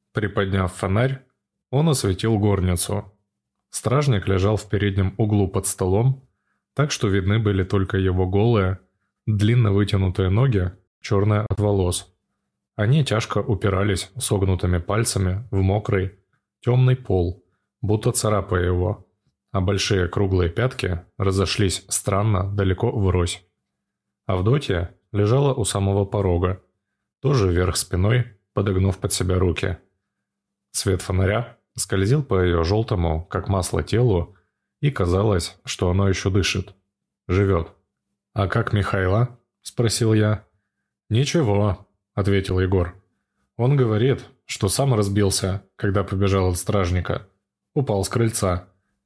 Приподняв фонарь, он осветил горницу. Стражник лежал в переднем углу под столом, так что видны были только его голые, длинно вытянутые ноги, черные от волос. Они тяжко упирались согнутыми пальцами в мокрый, темный пол, будто царапая его, а большие круглые пятки разошлись странно далеко врозь. Авдотья лежала у самого порога, тоже вверх спиной, подогнув под себя руки. Свет фонаря скользил по ее желтому, как масло, телу, и казалось, что оно еще дышит, живет. «А как Михайло?» – спросил я. «Ничего», – ответил Егор. «Он говорит, что сам разбился, когда побежал от стражника. Упал с крыльца».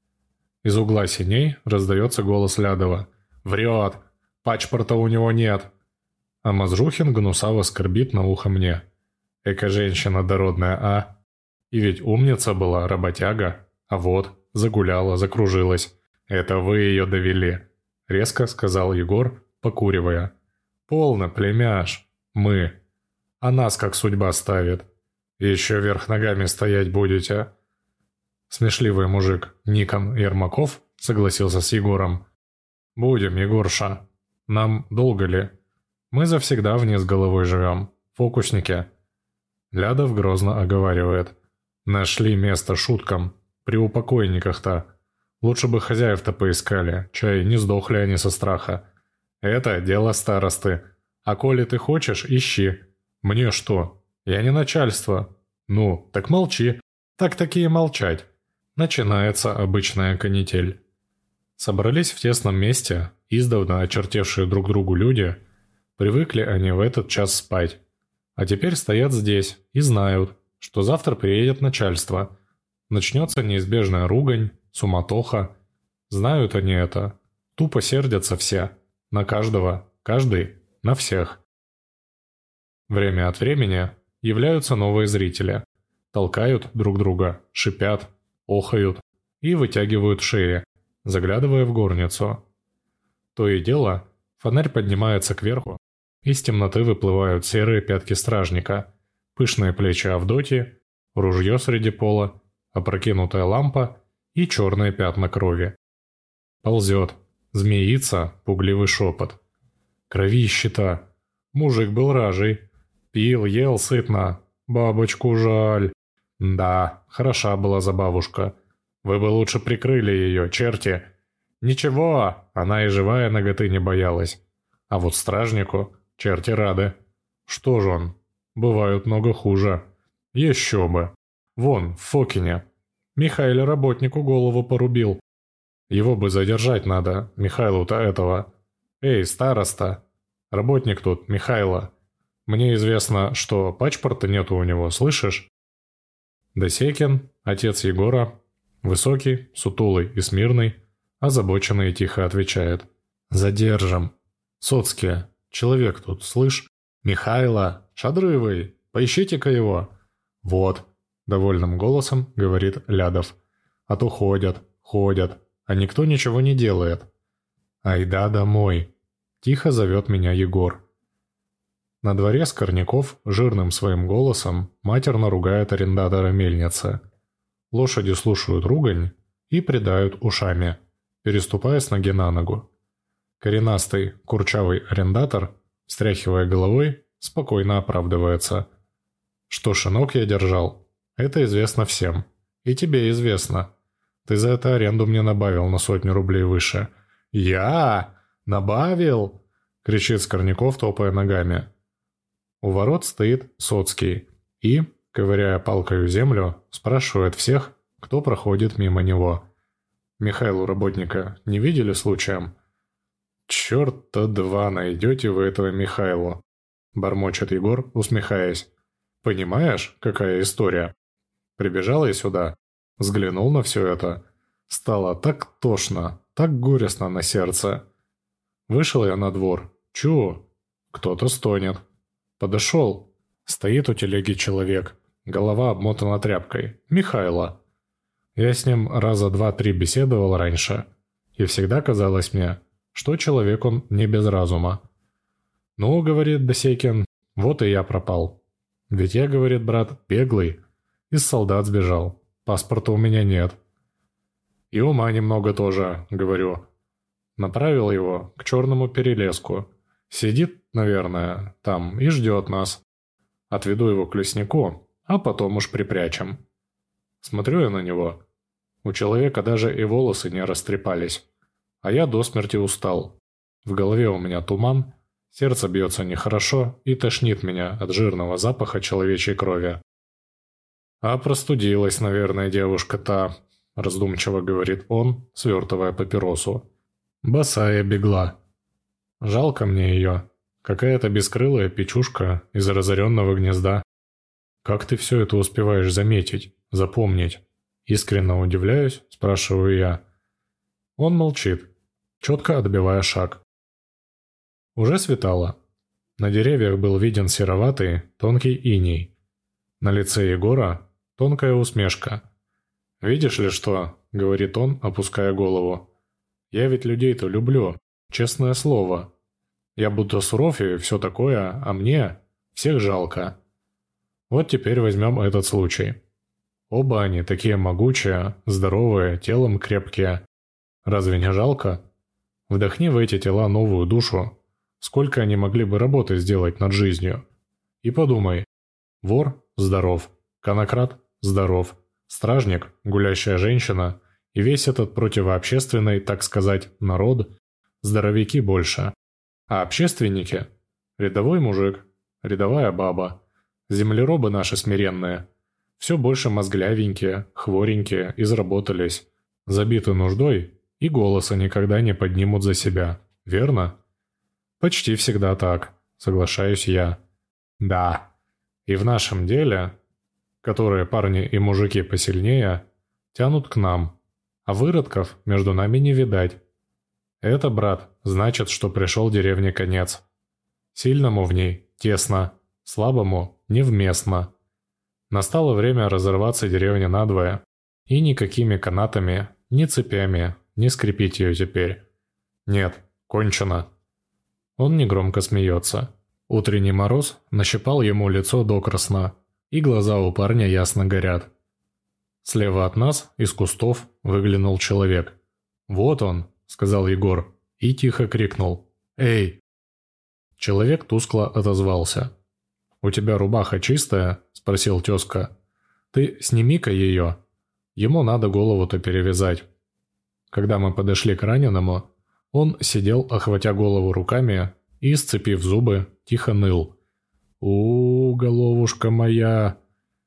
Из угла синей раздается голос Лядова. «Врет! Пачпорта у него нет!» А Мазрухин гнусаво скорбит на ухо мне. «Эка женщина дородная, а? И ведь умница была, работяга. А вот, загуляла, закружилась. Это вы ее довели», — резко сказал Егор, покуривая. «Полно, племяш. Мы. А нас как судьба ставит. Еще вверх ногами стоять будете». Смешливый мужик Никон Ермаков согласился с Егором. «Будем, Егорша. Нам долго ли? Мы завсегда вниз головой живем. Фокусники». Лядов грозно оговаривает. «Нашли место шуткам. При упокойниках-то. Лучше бы хозяев-то поискали. Чай, не сдохли они со страха. Это дело старосты. А коли ты хочешь, ищи. Мне что? Я не начальство. Ну, так молчи. Так-таки и молчать». Начинается обычная канитель. Собрались в тесном месте, издавна очертевшие друг другу люди. Привыкли они в этот час спать. А теперь стоят здесь и знают, что завтра приедет начальство. Начнется неизбежная ругань, суматоха. Знают они это. Тупо сердятся все. На каждого, каждый, на всех. Время от времени являются новые зрители. Толкают друг друга, шипят, охают и вытягивают шеи, заглядывая в горницу. То и дело, фонарь поднимается кверху, из темноты выплывают серые пятки стражника, пышные плечи Авдотьи, ружье среди пола, опрокинутая лампа и черные пятна крови. Ползет, змеится пугливый шепот. Кровища-то! Мужик был ражий. Пил, ел сытно. Бабочку жаль. Да, хороша была забавушка. Вы бы лучше прикрыли ее, черти. Ничего, она и живая наготы не боялась. А вот стражнику черти рады. Что ж он? Бывают много хуже. Еще бы. Вон, в Фокине. Михайло работнику голову порубил. Его бы задержать надо, Михайлу-то этого. Эй, староста. Работник тут, Михайло. Мне известно, что пачпорта нету у него, слышишь? Досекин, отец Егора, высокий, сутулый и смирный, озабоченный и тихо отвечает. «Задержим. Соцкие, человек тут, слышь? Михайло, шадрывый, поищите-ка его». «Вот», — довольным голосом говорит Лядов. «А то ходят, а никто ничего не делает». «Айда домой», — тихо зовет меня Егор. На дворе Скорняков жирным своим голосом матерно ругает арендатора мельницы. Лошади слушают ругань и придают ушами, переступая с ноги на ногу. Коренастый, курчавый арендатор, встряхивая головой, спокойно оправдывается. «Что шинок я держал? Это известно всем. И тебе известно. Ты за это аренду мне набавил на 100 рублей выше». «Я? Набавил?» — кричит Скорняков, топая ногами. У ворот стоит Соцкий и, ковыряя палкою землю, спрашивает всех, кто проходит мимо него. «Михайлу работника не видели случаем?» «Черта два найдете вы этого Михайлу», — бормочет Егор, усмехаясь. «Понимаешь, какая история? Прибежал я сюда, взглянул на все это. Стало так тошно, так горестно на сердце. Вышел я на двор. Чу, кто-то стонет. Подошел. Стоит у телеги человек, голова обмотана тряпкой. Михайло. Я с ним раза 2-3 беседовал раньше, и всегда казалось мне, что человек он не без разума. «Ну, — говорит Досекин, — вот и я пропал. Ведь я, — говорит брат, — беглый. Из солдат сбежал. Паспорта у меня нет. И ума немного тоже, говорю. Направил его к черному перелеску. Сидит, наверное, там и ждет нас. Отведу его к леснику, а потом уж припрячем. Смотрю я на него. У человека даже и волосы не растрепались. А я до смерти устал. В голове у меня туман, сердце бьется нехорошо и тошнит меня от жирного запаха человечьей крови. «А простудилась, наверное, девушка та», – раздумчиво говорит он, свертывая папиросу. «Босая бегла. Жалко мне ее. Какая-то бескрылая печушка из разоренного гнезда. Как ты все это успеваешь заметить, запомнить?» Искренне удивляюсь, спрашиваю я. Он молчит, четко отбивая шаг. Уже светало. На деревьях был виден сероватый, тонкий иней. На лице Егора тонкая усмешка. «Видишь ли что?» — говорит он, опуская голову. «Я ведь людей-то люблю, честное слово. Я будто суров и все такое, а мне всех жалко. Вот теперь возьмем этот случай. Оба они такие могучие, здоровые, телом крепкие. Разве не жалко? Вдохни в эти тела новую душу. Сколько они могли бы работы сделать над жизнью? И подумай. Вор – здоров, конократ – здоров, стражник – гулящая женщина, и весь этот противообщественный, так сказать, народ – здоровяки больше. А общественники – рядовой мужик, рядовая баба, землеробы наши смиренные – все больше мозглявенькие, хворенькие, изработались, забиты нуждой и голоса никогда не поднимут за себя, верно? Почти всегда так, соглашаюсь я. Да, и в нашем деле, которые парни и мужики посильнее, тянут к нам, а выродков между нами не видать. Это, брат, значит, что пришел деревне конец. Сильному в ней тесно, слабому невместно. Настало время разорваться деревне надвое, и никакими канатами, ни цепями не скрепить ее теперь. Нет, кончено. Он негромко смеется. Утренний мороз нащипал ему лицо докрасна, и глаза у парня ясно горят. Слева от нас, из кустов, выглянул человек. «Вот он», — сказал Егор, и тихо крикнул. «Эй!» Человек тускло отозвался. «У тебя рубаха чистая?» – спросил тезка. «Ты сними-ка ее. Ему надо голову-то перевязать». Когда мы подошли к раненому, он сидел, охватя голову руками и, сцепив зубы, тихо ныл. Головушка моя!»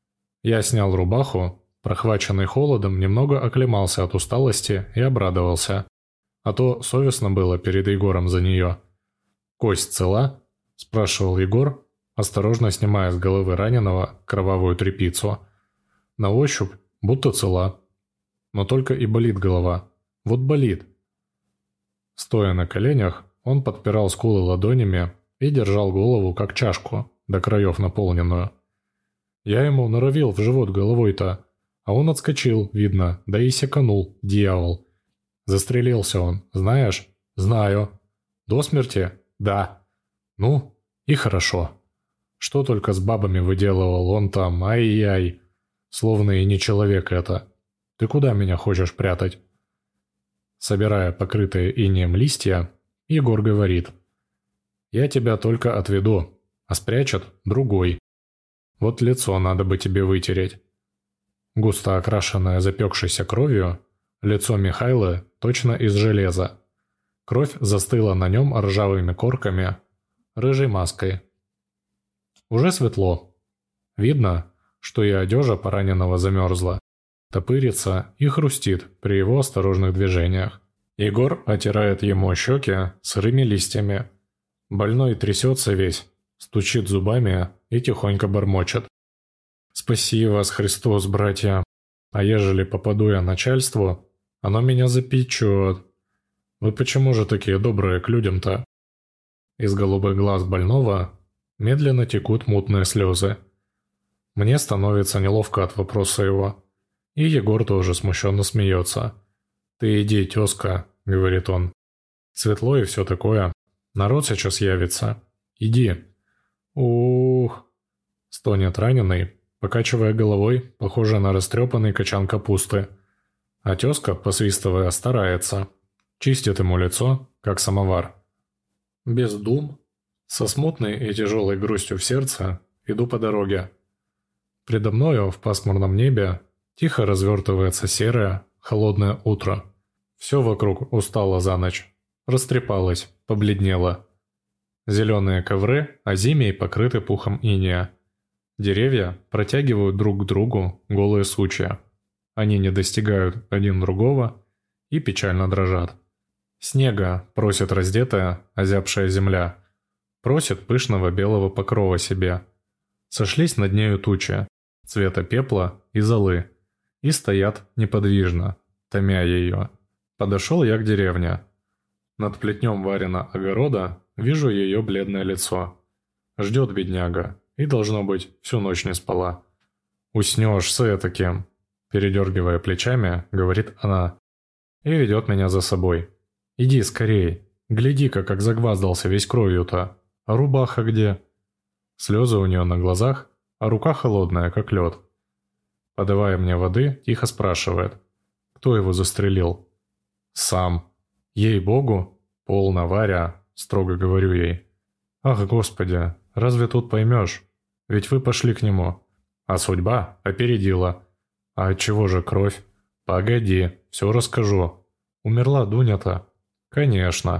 Я снял рубаху, прохваченный холодом, немного оклемался от усталости и обрадовался. А то совестно было перед Егором за нее. «Кость цела?» – спрашивал Егор, осторожно снимая с головы раненого кровавую тряпицу. На ощупь будто цела. Но только и болит голова. Вот болит. Стоя на коленях, он подпирал скулы ладонями и держал голову как чашку, до краев наполненную. Я ему норовил в живот головой-то, а он отскочил, видно, да и секанул, дьявол. Застрелился он, знаешь? Знаю. До смерти? Да. Ну, и хорошо. Что только с бабами выделывал он там, ай-яй. Словно и не человек это. Ты куда меня хочешь прятать?» Собирая покрытые инеем листья, Егор говорит. «Я тебя только отведу, а спрячет другой. Вот лицо надо бы тебе вытереть». Густо окрашенное запекшейся кровью, лицо Михайлы точно из железа. Кровь застыла на нем ржавыми корками, рыжей маской. Уже светло. Видно, что и одежа пораненного замерзла, топырится и хрустит при его осторожных движениях. Егор отирает ему щеки сырыми листьями. Больной трясется весь, стучит зубами и тихонько бормочет. «Спаси вас, Христос, братья! А ежели попаду я начальству, оно меня запечет. Вы почему же такие добрые к людям-то?» Из голубых глаз больного медленно текут мутные слезы. Мне становится неловко от вопроса его. И Егор тоже смущенно смеется. «Ты иди, тезка», — говорит он. «Светло и все такое. Народ сейчас явится. Иди». «Ух», — стонет раненый, покачивая головой, похоже на растрепанный качан капусты. А тезка, посвистывая, старается. Чистит ему лицо, как самовар. Без дум, со смутной и тяжелой грустью в сердце, иду по дороге. Предо мною в пасмурном небе тихо развертывается серое, холодное утро. Все вокруг устало за ночь, растрепалось, побледнело. Зеленые ковры озимей покрыты пухом инея. Деревья протягивают друг к другу голые сучья. Они не достигают один другого и печально дрожат. Снега просит раздетая, озябшая земля. Просит пышного белого покрова себе. Сошлись над нею тучи, цвета пепла и золы, и стоят неподвижно, томя ее. Подошел я к деревне. Над плетнем Варина огорода вижу ее бледное лицо. Ждет бедняга, и, должно быть, всю ночь не спала. «Уснешь с этаким», – передергивая плечами, говорит она, и ведет меня за собой. «Иди скорей, гляди-ка, как загваздался весь кровью-то. А рубаха где?» Слезы у нее на глазах, а рука холодная, как лед. Подавая мне воды, тихо спрашивает, кто его застрелил. «Сам. Ей-богу, полно, Варя», – строго говорю ей. «Ах, Господи, разве тут поймешь? Ведь вы пошли к нему. А судьба опередила. А отчего же кровь? Погоди, все расскажу. Умерла Дуня-то?» «Конечно».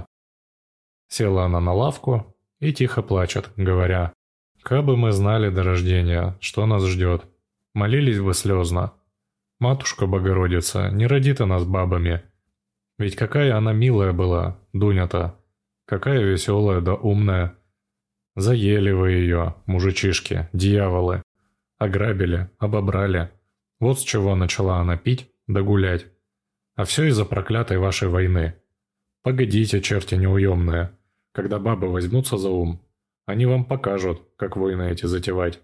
Села она на лавку и тихо плачет, говоря, «Кабы мы знали до рождения, что нас ждет, молились бы слезно. Матушка Богородица, не роди ты нас бабами. Ведь какая она милая была, Дуня-то, какая веселая да умная. Заели вы ее, мужичишки, дьяволы. Ограбили, обобрали. Вот с чего начала она пить да гулять. А все из-за проклятой вашей войны. Погодите, черти неуемные, когда бабы возьмутся за ум, они вам покажут, как войны эти затевать».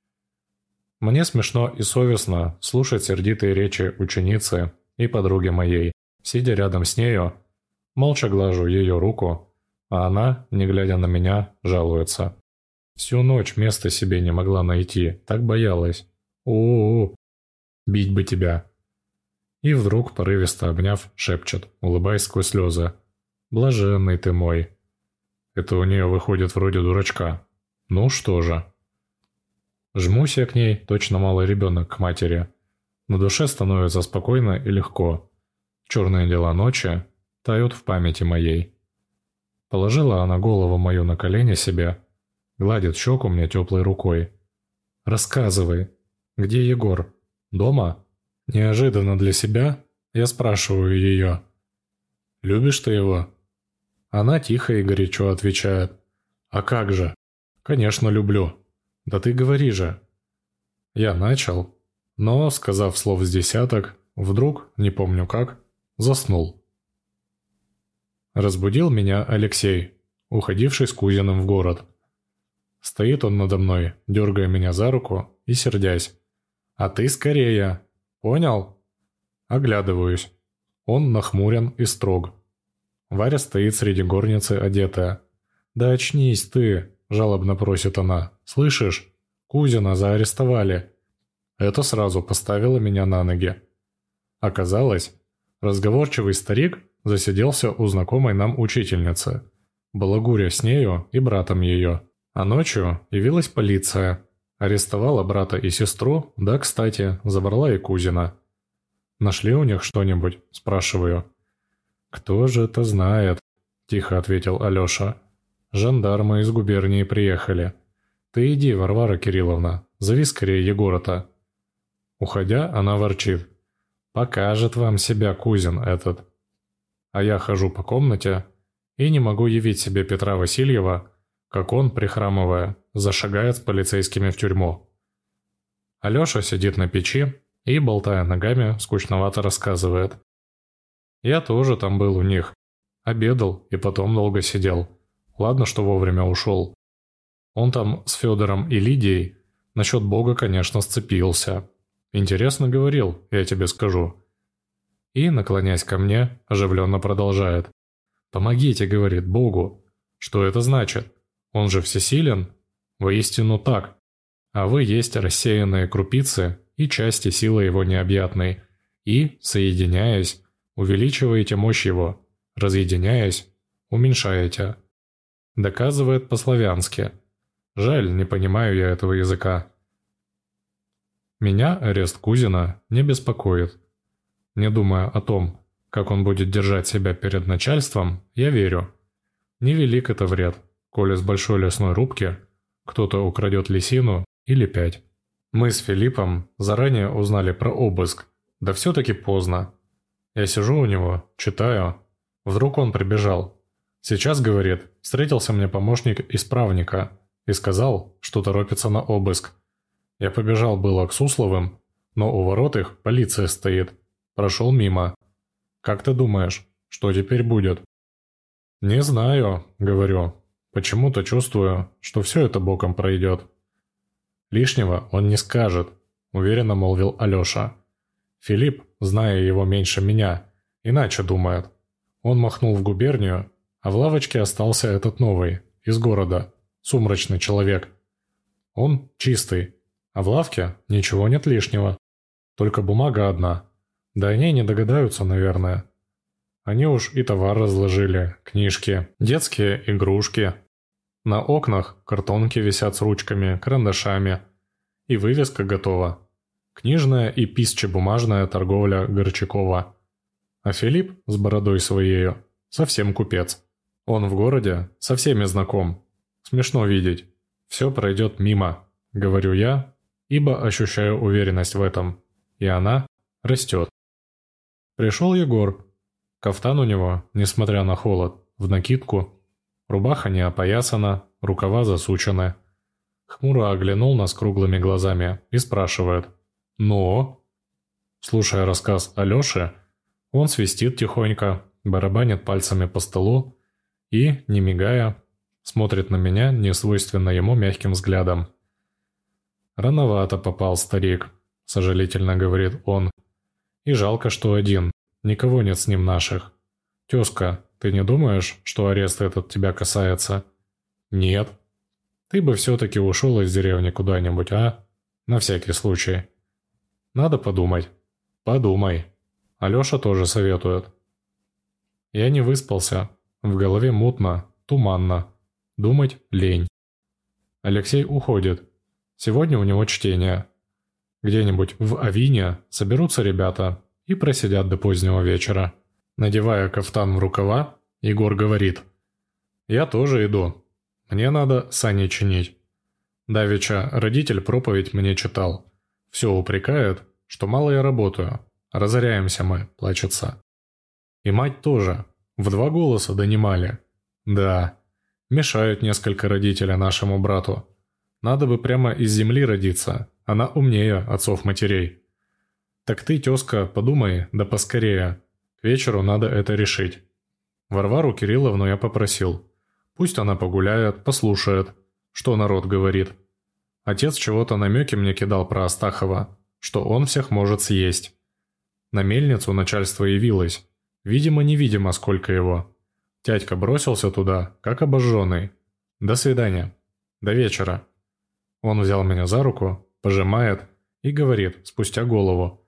Мне смешно и совестно слушать сердитые речи ученицы и подруги моей. Сидя рядом с нею, молча глажу ее руку, а она, не глядя на меня, жалуется. Всю ночь места себе не могла найти, так боялась. У-у-у, бить бы тебя. И вдруг, порывисто обняв, шепчет, улыбаясь сквозь слезы. «Блаженный ты мой». Это у нее выходит вроде дурачка. Ну что же. Жмусь я к ней, точно малый ребенок к матери. На душе становится спокойно и легко. Черные дела ночи тают в памяти моей. Положила она голову мою на колени себе, гладит щеку мне теплой рукой. «Рассказывай, где Егор? Дома?» Неожиданно для себя я спрашиваю ее. «Любишь ты его?» Она тихо и горячо отвечает. «А как же? Конечно, люблю. Да ты говори же». Я начал, но, сказав слов с десяток, вдруг, не помню как, заснул. Разбудил меня Алексей, уходивший с кузиным в город. Стоит он надо мной, дергая меня за руку и сердясь. «А ты скорее! Понял?» Оглядываюсь. Он нахмурен и строг. Варя стоит среди горницы одетая. «Да очнись ты!» – жалобно просит она. «Слышишь? Кузина заарестовали». Это сразу поставило меня на ноги. Оказалось, разговорчивый старик засиделся у знакомой нам учительницы, балагуря с нею и братом ее. А ночью явилась полиция, арестовала брата и сестру, да, кстати, забрала и кузина. «Нашли у них что-нибудь?» – спрашиваю. «Кто же это знает?» – тихо ответил Алеша. «Жандармы из губернии приехали. Ты иди, Варвара Кирилловна, зови скорее Егора-то». Уходя, она ворчит. «Покажет вам себя кузин этот». А я хожу по комнате и не могу явить себе Петра Васильева, как он, прихрамывая, зашагает с полицейскими в тюрьму. Алеша сидит на печи и, болтая ногами, скучновато рассказывает. «Я тоже там был у них. Обедал и потом долго сидел. Ладно, что вовремя ушел. Он там с Федором и Лидией насчет Бога, конечно, сцепился. Интересно говорил, я тебе скажу». И, наклоняясь ко мне, оживленно продолжает. «Помогите, — говорит, — Богу. Что это значит? Он же всесилен? Воистину так. А вы есть рассеянные крупицы и части силы его необъятной, и, соединяясь, увеличиваете мощь его, разъединяясь, уменьшаете. Доказывает по-славянски. Жаль, не понимаю я этого языка. Меня арест Кузина не беспокоит. Не думая о том, как он будет держать себя перед начальством, я верю. Невелик это вред, коли с большой лесной рубки кто-то украдет лисину или 5. Мы с Филиппом заранее узнали про обыск, да все-таки поздно. Я сижу у него, читаю. Вдруг он прибежал. Сейчас, говорит, встретился мне помощник исправника и сказал, что торопится на обыск. Я побежал было к Сусловым, но у ворот их полиция стоит. Прошел мимо. Как ты думаешь, что теперь будет? Не знаю, говорю. Почему-то чувствую, что все это боком пройдет. Лишнего он не скажет, уверенно молвил Алеша. Филипп, зная его меньше меня, иначе думает. Он махнул в губернию, а в лавочке остался этот новый, из города, сумрачный человек. Он чистый, а в лавке ничего нет лишнего. Только бумага одна. Да они не догадаются, наверное. Они уж и товар разложили, книжки, детские игрушки. На окнах картонки висят с ручками, карандашами. И вывеска готова. Книжная и писчебумажная торговля Горчакова. А Филипп с бородой своею совсем купец. Он в городе со всеми знаком. Смешно видеть. Все пройдет мимо, говорю я, ибо ощущаю уверенность в этом. И она растет. Пришел Егор. Кафтан у него, несмотря на холод, в накидку. Рубаха не опоясана, рукава засучены. Хмуро оглянул нас круглыми глазами и спрашивает: «Ну?» Слушая рассказ Алёши, он свистит тихонько, барабанит пальцами по столу и, не мигая, смотрит на меня несвойственно ему мягким взглядом. «Рановато попал старик», – сожалительно говорит он. «И жалко, что один, никого нет с ним наших. Тезка, ты не думаешь, что арест этот тебя касается?» «Нет». «Ты бы все-таки ушел из деревни куда-нибудь, а? На всякий случай». «Надо подумать». «Подумай». Алеша тоже советует. Я не выспался. В голове мутно, туманно. Думать лень. Алексей уходит. Сегодня у него чтение. Где-нибудь в Авине соберутся ребята и просидят до позднего вечера. Надевая кафтан в рукава, Егор говорит: «Я тоже иду. Мне надо сани чинить. Давеча родитель проповедь мне читал. Все упрекает, что мало я работаю. Разоряемся мы, плачется. И мать тоже. В 2 голоса донимали. Да, мешают несколько родителей нашему брату. Надо бы прямо из земли родиться, она умнее отцов-матерей. Так ты, тезка, подумай, да поскорее. К вечеру надо это решить». Варвару Кирилловну я попросил. Пусть она погуляет, послушает, что народ говорит. Отец чего-то намеки мне кидал про Астахова, что он всех может съесть. На мельницу начальство явилось. Видимо-невидимо сколько его. Тядька бросился туда, как обожженный. До свидания. До вечера. Он взял меня за руку, пожимает и говорит, спустя голову: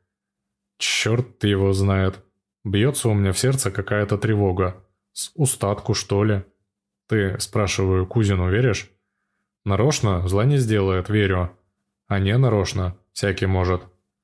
«Черт его знает. Бьется у меня в сердце какая-то тревога. С устатку, что ли?» «Ты, спрашиваю, Кузину веришь?» «Нарочно зла не сделает, верю. А не нарочно, всякий может».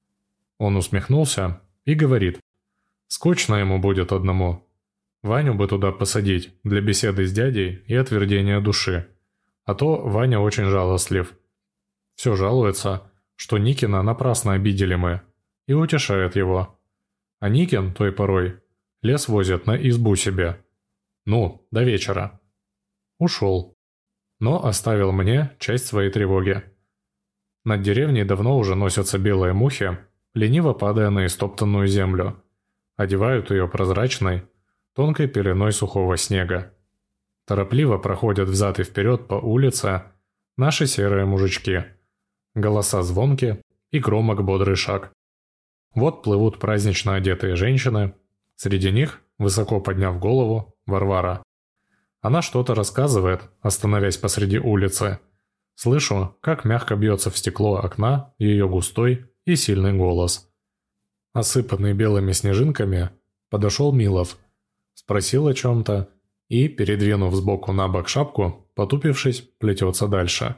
Он усмехнулся и говорит: «Скучно ему будет одному. Ваню бы туда посадить для беседы с дядей и отвердения души. А то Ваня очень жалостлив. Все жалуется, что Никина напрасно обидели мы, и утешает его. А Никин той порой лес возит на избу себе. Ну, до вечера». Ушел. Но оставил мне часть своей тревоги. Над деревней давно уже носятся белые мухи, лениво падая на истоптанную землю. Одевают ее прозрачной, тонкой пеленой сухого снега. Торопливо проходят взад и вперед по улице наши серые мужички. Голоса звонки и громок бодрый шаг. Вот плывут празднично одетые женщины. Среди них, высоко подняв голову, Варвара. Она что-то рассказывает, остановясь посреди улицы. Слышу, как мягко бьется в стекло окна ее густой и сильный голос. Осыпанный белыми снежинками, подошел Милов, спросил о чем-то и, передвинув сбоку на бок шапку, потупившись, плетется дальше.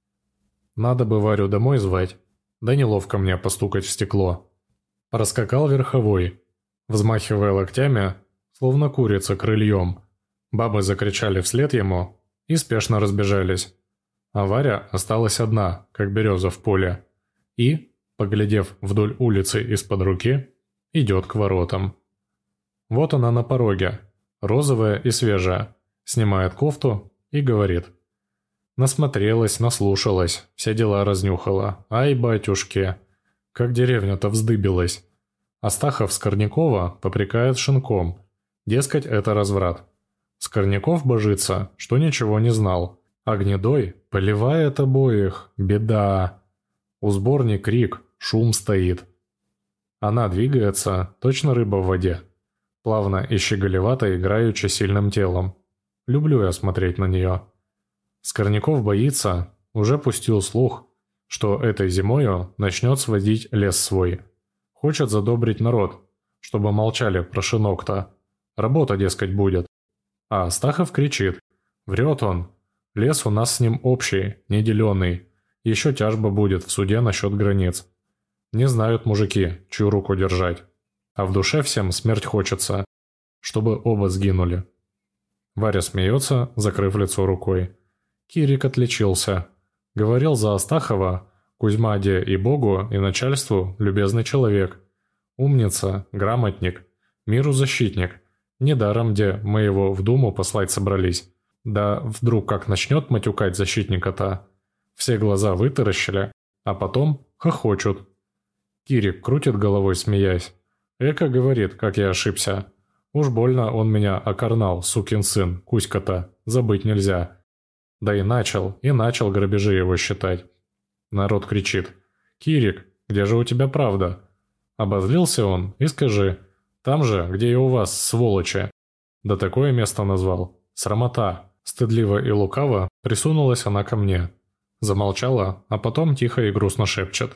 Надо бы Варю домой звать, да неловко мне постукать в стекло. Проскакал верховой, взмахивая локтями, словно курица крыльем. Бабы закричали вслед ему и спешно разбежались. А Варя осталась одна, как береза в поле, и, поглядев вдоль улицы из-под руки, идет к воротам. Вот она на пороге, розовая и свежая, снимает кофту и говорит. Насмотрелась, наслушалась, все дела разнюхала. Ай, батюшки, как деревня-то вздыбилась. Астахов Скорнякова попрекает шинком, дескать, это разврат. Скорняков божится, что ничего не знал, а Гнедой поливает обоих, беда. У сборни крик, шум стоит. Она двигается, точно рыба в воде, плавно и щеголевато играючи сильным телом. Люблю я смотреть на нее. Скорняков боится, уже пустил слух, что этой зимою начнет сводить лес свой. Хочет задобрить народ, чтобы молчали про шинок-то. Работа, дескать, будет. А Астахов кричит. Врет он. Лес у нас с ним общий, неделенный. Еще тяжба будет в суде насчет границ. Не знают мужики, чью руку держать. А в душе всем смерть хочется, чтобы оба сгинули. Варя смеется, закрыв лицо рукой. Кирик отличился. Говорил за Астахова, Кузьма-де и Богу, и начальству любезный человек. Умница, грамотник, миру защитник. Недаром, где мы его в Думу послать собрались. Да вдруг как начнет матюкать защитника-то. Все глаза вытаращили, а потом хохочут. Кирик крутит головой, смеясь. Эка говорит, как я ошибся. Уж больно он меня окорнал, сукин сын, Кузька-то, забыть нельзя. Да и начал грабежи его считать. Народ кричит. «Кирик, где же у тебя правда?» Обозлился он и скажи. Там же, где и у вас, сволочи. Да такое место назвал. Срамота. Стыдливо и лукаво присунулась она ко мне. Замолчала, а потом тихо и грустно шепчет.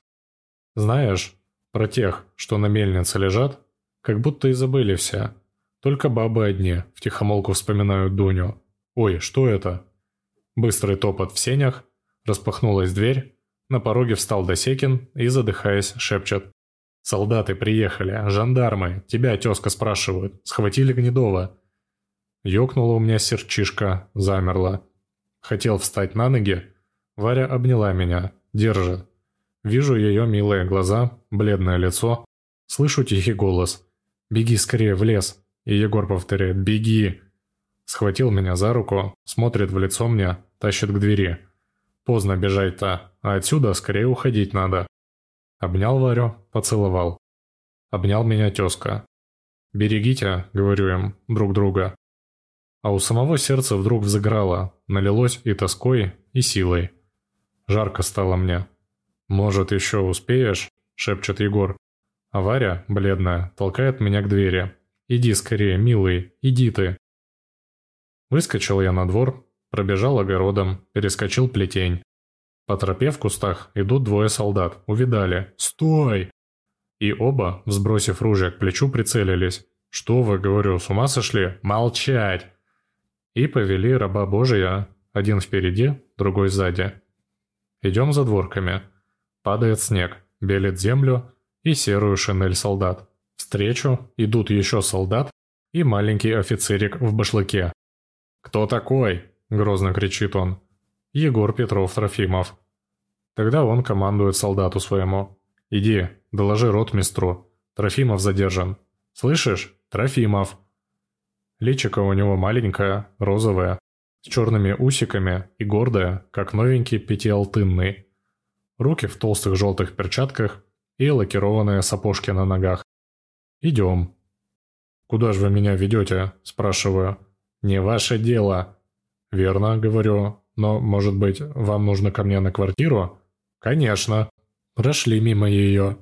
Знаешь, про тех, что на мельнице лежат, как будто и забыли все. Только бабы одни втихомолку вспоминают Дуню. Ой, что это? Быстрый топот в сенях, распахнулась дверь, на пороге встал Досекин и, задыхаясь, шепчет. «Солдаты приехали, жандармы, тебя, тезка, спрашивают, схватили Гнедова». Ёкнула у меня сердчишка, замерла. Хотел встать на ноги, Варя обняла меня, держит. Вижу ее милые глаза, бледное лицо, слышу тихий голос. «Беги скорее в лес», и Егор повторяет «Беги». Схватил меня за руку, смотрит в лицо мне, тащит к двери. Поздно бежать-то, а отсюда скорее уходить надо. Обнял Варю, поцеловал. Обнял меня тезка. «Берегите», — говорю им, — «друг друга». А у самого сердце вдруг взыграло, налилось и тоской, и силой. Жарко стало мне. «Может, еще успеешь?» — шепчет Егор. А Варя, бледная, толкает меня к двери. «Иди скорее, милый, иди ты». Выскочил я на двор, пробежал огородом, перескочил плетень. По тропе в кустах идут двое солдат, увидали. «Стой!» И оба, взбросив ружья к плечу, прицелились. «Что вы, говорю, с ума сошли? Молчать!» И повели раба Божия, один впереди, другой сзади. Идем за дворками. Падает снег, белит землю и серую шинель солдат. Встречу идут еще солдат и маленький офицерик в башлыке. «Кто такой?» – грозно кричит он. «Егор Петров Трофимов». Тогда он командует солдату своему. «Иди, доложи ротмистру. Трофимов задержан. Слышишь? Трофимов». Личико у него маленькое, розовое, с черными усиками и гордое, как новенький пятиалтынный. Руки в толстых желтых перчатках и лакированные сапожки на ногах. «Идем». «Куда же вы меня ведете?» – спрашиваю. «Не ваше дело». «Верно, говорю. Но, может быть, вам нужно ко мне на квартиру?» «Конечно». Прошли мимо ее.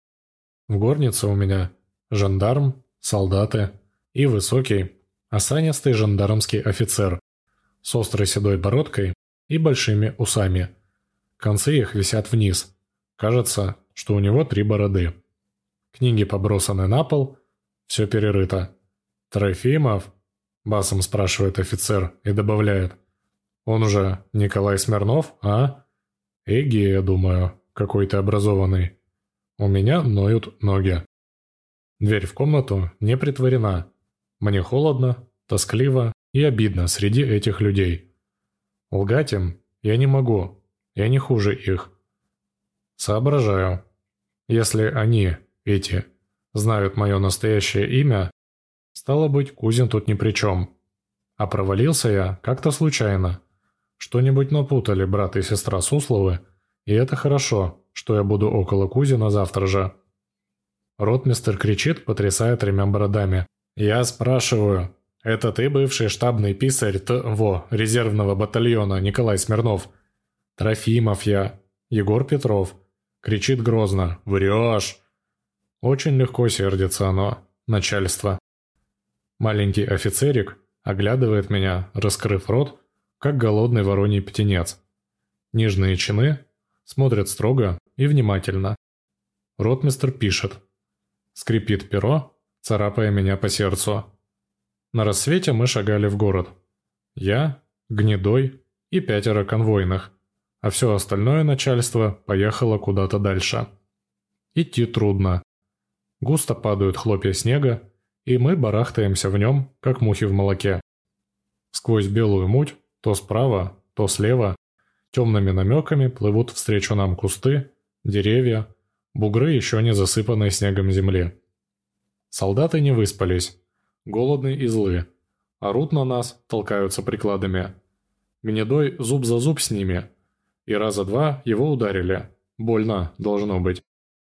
В горнице у меня жандарм, солдаты и высокий, осанистый жандармский офицер с острой седой бородкой и большими усами, Концы их висят вниз. Кажется, что у него 3 бороды. Книги побросаны на пол, все перерыто. «Трофимов?» – басом спрашивает офицер и добавляет. «Он уже Николай Смирнов, а?» «Эги, я думаю, какой ты образованный. У меня ноют ноги». Дверь в комнату не притворена. Мне холодно, тоскливо и обидно среди этих людей. Лгать им я не могу, я не хуже их. Соображаю. Если они, эти, знают мое настоящее имя, стало быть, Кузин тут ни при чем. А провалился я как-то случайно. Что-нибудь напутали брат и сестра Сусловы, и это хорошо, что я буду около Кузина завтра же. Ротмистр кричит, потрясая 3 бородами. «Я спрашиваю, это ты бывший штабный писарь резервного батальона Николай Смирнов?» «Трофимов я. Егор Петров». Кричит грозно. «Врешь!» Очень легко сердится оно, начальство. Маленький офицерик оглядывает меня, раскрыв рот, как голодный вороний птенец. Нижние чины смотрят строго и внимательно. Ротмистр пишет. Скрипит перо, царапая меня по сердцу. На рассвете мы шагали в город. Я, Гнедой и 5 конвойных, а все остальное начальство поехало куда-то дальше. Идти трудно. Густо падают хлопья снега, и мы барахтаемся в нем, как мухи в молоке. Сквозь белую муть, то справа, то слева, темными намеками плывут встречу нам кусты, деревья, бугры еще не засыпанной снегом земли. Солдаты не выспались, голодны и злы, орут на нас, толкаются прикладами. Гнедой зуб за зуб с ними, и раза 2 его ударили, больно должно быть.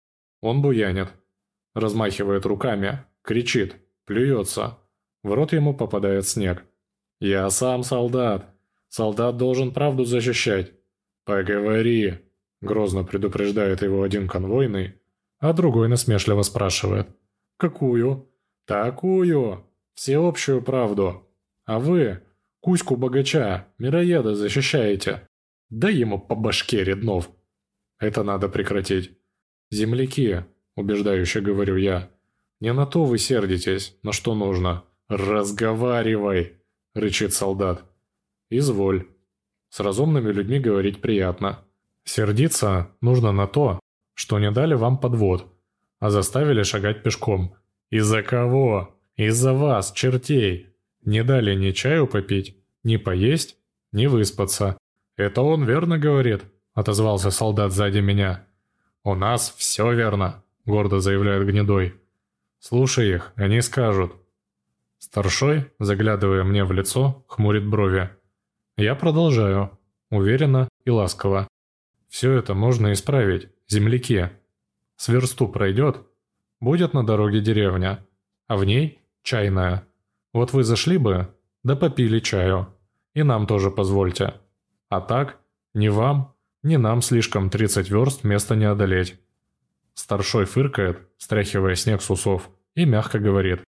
Он буянит, размахивает руками, кричит, плюется, в рот ему попадает снег. «Я сам солдат, солдат должен правду защищать». «Поговори», — грозно предупреждает его один конвойный, а другой насмешливо спрашивает. «Какую?» «Такую! Всеобщую правду! А вы, Кузьку богача, мироеда защищаете! Дай ему по башке, Реднов!» «Это надо прекратить!» «Земляки!» — убеждающе говорю я. «Не на то вы сердитесь, на что нужно!» «Разговаривай!» — рычит солдат. «Изволь. С разумными людьми говорить приятно. Сердиться нужно на то, что не дали вам подвод, а заставили шагать пешком. Из-за кого? Из-за вас, чертей. Не дали ни чаю попить, ни поесть, ни выспаться». «Это он верно говорит?» — отозвался солдат сзади меня. «У нас все верно», — гордо заявляет Гнедой. «Слушай их, они скажут». Старшой, заглядывая мне в лицо, хмурит брови. Я продолжаю, уверенно и ласково. «Все это можно исправить, земляки. С версту пройдет, будет на дороге деревня, а в ней чайная. Вот вы зашли бы, да попили чаю, и нам тоже позвольте. А так, ни вам, ни нам слишком 30 верст места не одолеть». Старшой фыркает, стряхивая снег с усов, и мягко говорит.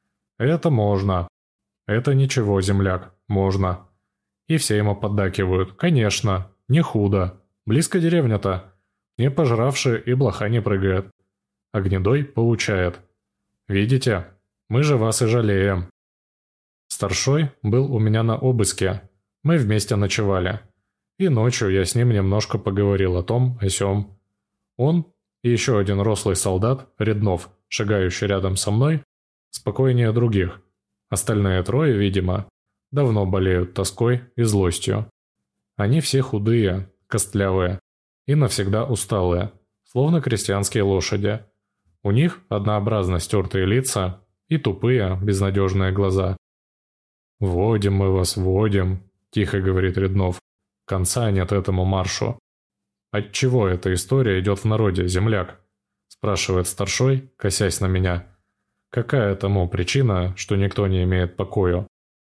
«Это можно. Это ничего, земляк, можно». И все ему поддакивают. «Конечно, не худо. Близко деревня-то. Не пожравши и блоха не прыгает». А Гнедой поучает. «Видите, мы же вас и жалеем». Старшой был у меня на обыске. Мы вместе ночевали. И ночью я с ним немножко поговорил о том, о сём. Он и еще один рослый солдат, Реднов, шагающий рядом со мной, спокойнее других. Остальные 3, видимо, давно болеют тоской и злостью. Они все худые, костлявые и навсегда усталые, словно крестьянские лошади. У них однообразно стертые лица и тупые, безнадежные глаза. «Водим мы вас, водим», – тихо говорит Реднов. «Конца нет этому маршу». «Отчего эта история идет в народе, земляк?» – спрашивает старшой, косясь на меня. «Какая тому причина, что никто не имеет покоя?»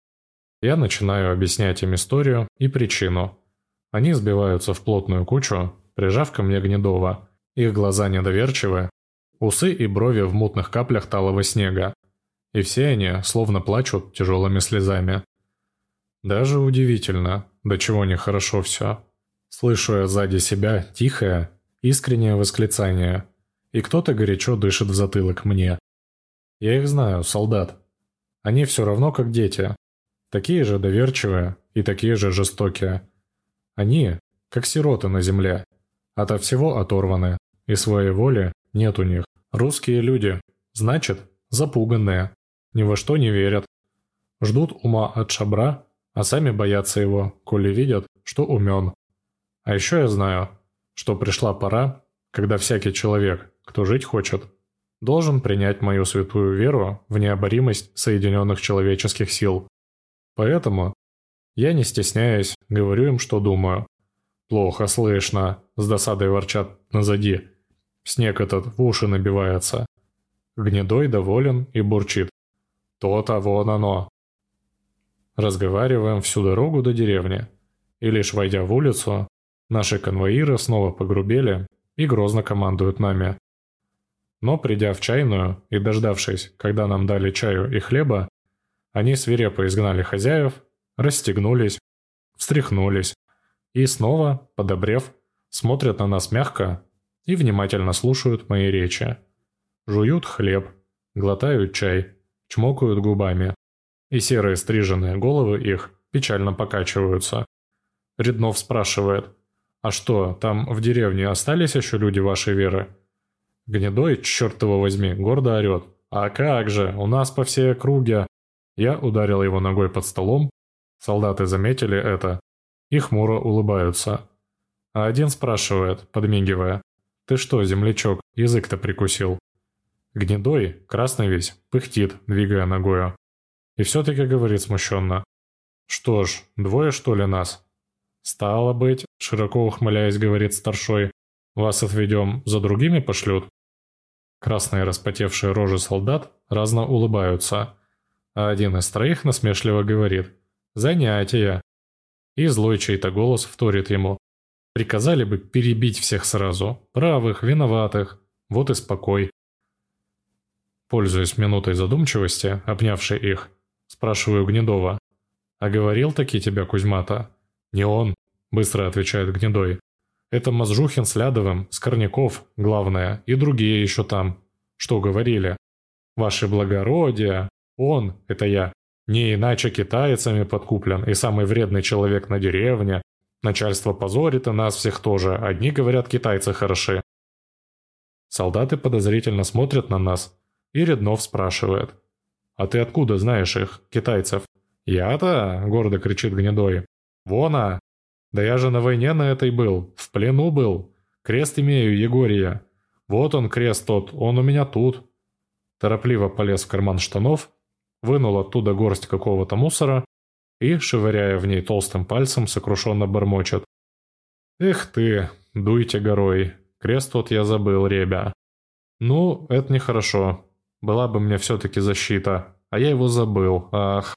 Я начинаю объяснять им историю и причину. Они сбиваются в плотную кучу, прижав ко мне Гнедова. Их глаза недоверчивы, усы и брови в мутных каплях талого снега. И все они словно плачут тяжелыми слезами. Даже удивительно, до чего нехорошо все. Слышу я сзади себя тихое, искреннее восклицание, и кто-то горячо дышит в затылок мне. Я их знаю, солдат. Они все равно как дети. Такие же доверчивые и такие же жестокие. Они, как сироты на земле, ото всего оторваны, и своей воли нет у них. Русские люди, значит, запуганные, ни во что не верят. Ждут ума от шабра, а сами боятся его, коли видят, что умен. А еще я знаю, что пришла пора, когда всякий человек, кто жить хочет, должен принять мою святую веру в необоримость соединенных человеческих сил. Поэтому я, не стесняясь, говорю им, что думаю. «Плохо слышно», — с досадой ворчат назади. Снег этот в уши набивается. Гнедой доволен и бурчит. «То-то вон оно». Разговариваем всю дорогу до деревни, и лишь войдя в улицу, наши конвоиры снова погрубели и грозно командуют нами. Но придя в чайную и дождавшись, когда нам дали чаю и хлеба, они свирепо изгнали хозяев, расстегнулись, встряхнулись и снова, подобрев, смотрят на нас мягко и внимательно слушают мои речи. Жуют хлеб, глотают чай, чмокают губами, и серые стриженные головы их печально покачиваются. Реднов спрашивает: «А что, там в деревне остались еще люди вашей веры?» Гнедой, черт его возьми, гордо орет: «А как же, у нас по всей округе!» Я ударил его ногой под столом, солдаты заметили это и хмуро улыбаются. А один спрашивает, подмигивая: «Ты что, землячок, язык-то прикусил?» Гнедой, красный весь, пыхтит, двигая ногою. И все-таки говорит смущенно: «Что ж, двое что ли нас?» «Стало быть, — широко ухмыляясь, говорит старшой, — вас отведем, за другими пошлют?» Красные распотевшие рожи солдат разно улыбаются, а один из троих насмешливо говорит: «Занятия!» И злой чей-то голос вторит ему: «Приказали бы перебить всех сразу, правых, виноватых, вот и спокой». Пользуясь минутой задумчивости, обнявшей их, спрашиваю Гнедова: «А говорил-таки тебя Кузьма-то?» «Не он», — быстро отвечает Гнедой. «Это Мазжухин с Лядовым, Скорняков, главное, и другие еще там. Что говорили?» «Ваше благородие, он, это я, не иначе китайцами подкуплен и самый вредный человек на деревне. Начальство позорит и нас всех тоже, одни говорят, китайцы хороши». Солдаты подозрительно смотрят на нас, и Реднов спрашивает: «А ты откуда знаешь их, китайцев?» «Я-то», — гордо кричит Гнедой, — «вона! Да я же на войне на этой был, в плену был. Крест имею, Егория. Вот он, крест тот, он у меня тут». Торопливо полез в карман штанов, вынул оттуда горсть какого-то мусора и, швыряя в ней толстым пальцем, сокрушенно бормочет: «Эх ты, дуйте горой, крест тот я забыл, ребя. Ну, это нехорошо. Была бы мне все-таки защита, а я его забыл, ах».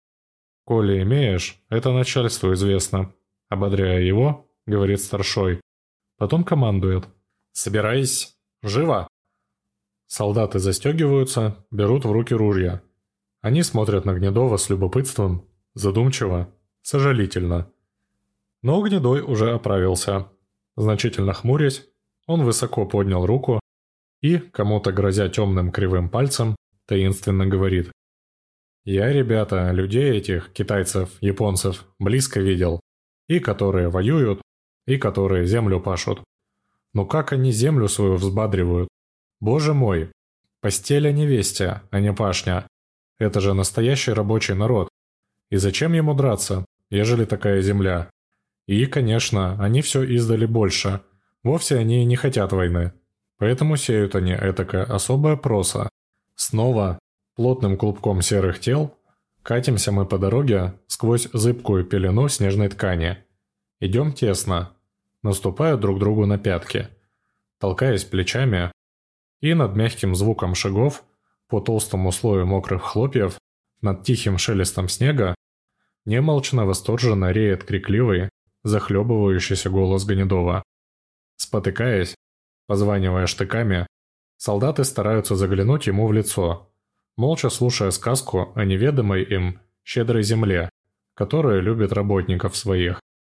«Коли имеешь, это начальству известно», — ободряя его, говорит старшой. Потом командует: «Собирайся, живо!» Солдаты застегиваются, берут в руки ружья. Они смотрят на Гнедова с любопытством, задумчиво, сожалительно. Но Гнедой уже оправился. Значительно хмурясь, он высоко поднял руку и, кому-то грозя темным кривым пальцем, таинственно говорит: «Я, ребята, людей этих, китайцев, японцев, близко видел. И которые воюют, и которые землю пашут. Но как они землю свою взбадривают? Боже мой! Постель о невесте, а не пашня. Это же настоящий рабочий народ. И зачем ему драться, ежели такая земля? И, конечно, они все издали больше. Вовсе они и не хотят войны. Поэтому сеют они этакое особое просо. Снова, плотным клубком серых тел, катимся мы по дороге сквозь зыбкую пелену снежной ткани. Идем тесно, наступая друг другу на пятки, толкаясь плечами, и над мягким звуком шагов по толстому слою мокрых хлопьев, над тихим шелестом снега, немолчно восторженно реет крикливый, захлебывающийся голос Гнедова. Спотыкаясь, позванивая штыками, солдаты стараются заглянуть ему в лицо, молча слушая сказку о неведомой им щедрой земле, которая любит работников своих.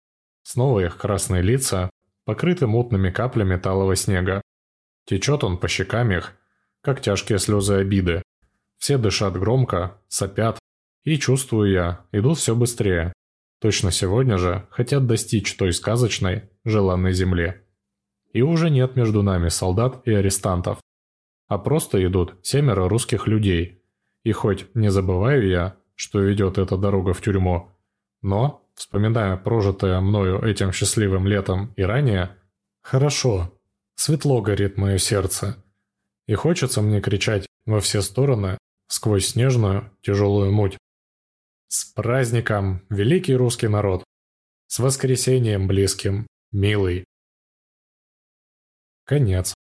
Снова их красные лица, покрыты мутными каплями талого снега. Течет он по щекам их, как тяжкие слезы обиды. Все дышат громко, сопят, и, чувствую я, идут все быстрее. Точно сегодня же хотят достичь той сказочной, желанной земли. И уже нет между нами солдат и арестантов, а просто идут 7 русских людей. И хоть не забываю я, что ведет эта дорога в тюрьму, но, вспоминая прожитое мною этим счастливым летом и ранее, хорошо, светло горит мое сердце, и хочется мне кричать во все стороны сквозь снежную тяжелую муть: «С праздником, великий русский народ! С воскресением близким, милый!» Конец.